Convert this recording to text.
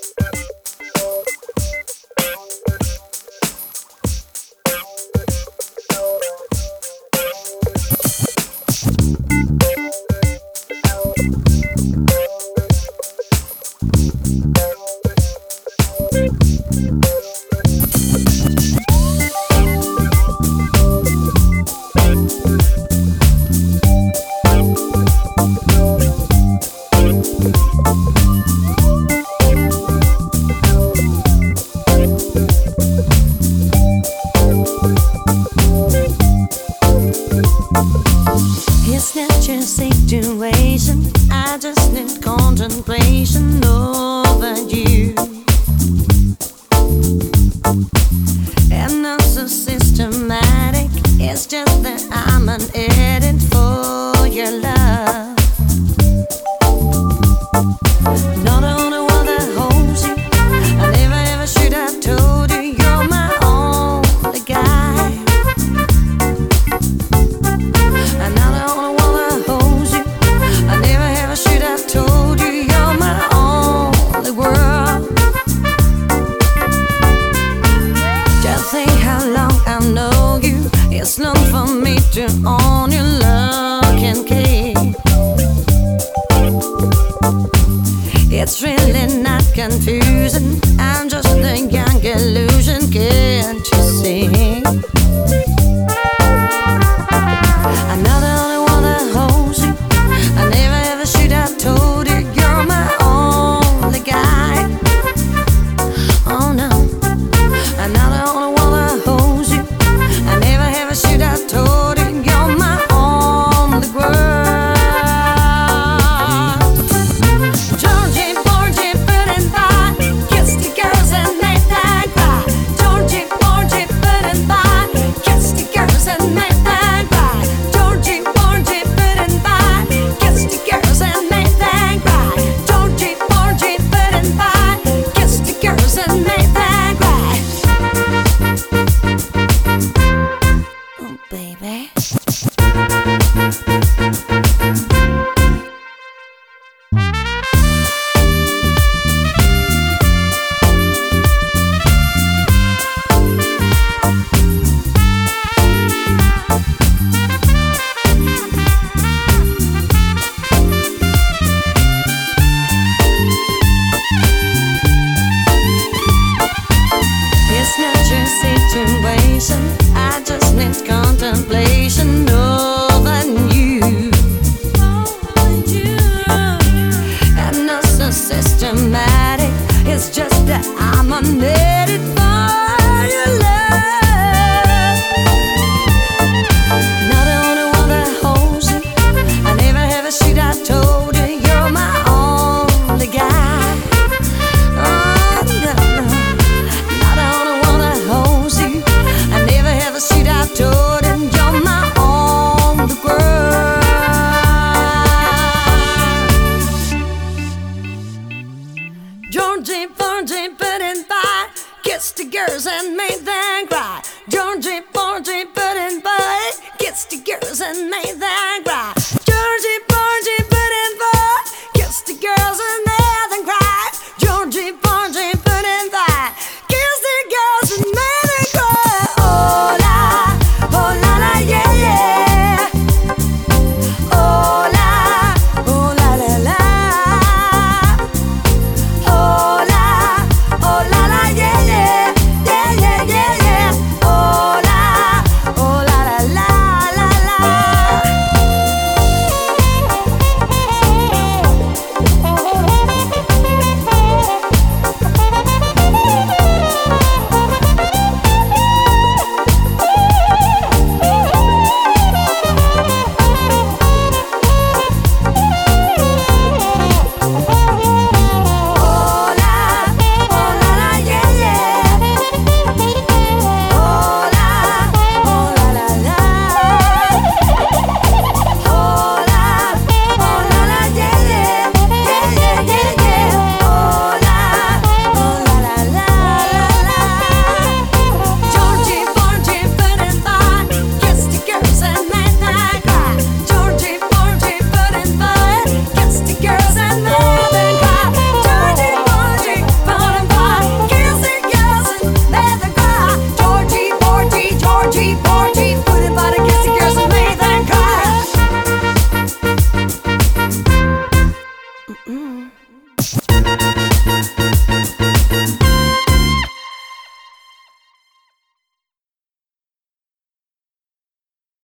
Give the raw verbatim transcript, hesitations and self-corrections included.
It's not your situation, I just need contemplation over you. And not so systematic, it's just that I'm an edit for your love. Not the only one that holds you, I never ever should have told you you're my only guy. I'm not the only one that holds you, I never ever should have told you you're my only world. Just think how long I've known you, it's long for me to own your lock and key. It's really not confusing, I'm just a young illusion, can't you see? I'm not the only one that holds you, I never ever should have told you you're my only guy. Oh no, I'm not the only one that holds you, I never ever should have told you you're my only world. Georgie, Porgy, put and by, kiss the girls and make that cry. Georgie, Porgy, put and by, kiss the girls and make that cry. Georgie, Porgy, put and by, kiss the girls and make that cry. Georgie, Porgy, put and by, kiss the girls and make that cry. Oh baby. It's not your situation, I just need contemplation over you. I'm not so systematic, it's just that I'm unneeded for your love. Not the only one that holds you, I never ever should have told you you're my only guy. Oh no, no. Not the only one that holds you, I never ever should have told you you're my only world. Georgie, Porgy, put and by, kiss the girls and make them cry. Georgie, Porgy, put and by, kiss the girls and make them cry.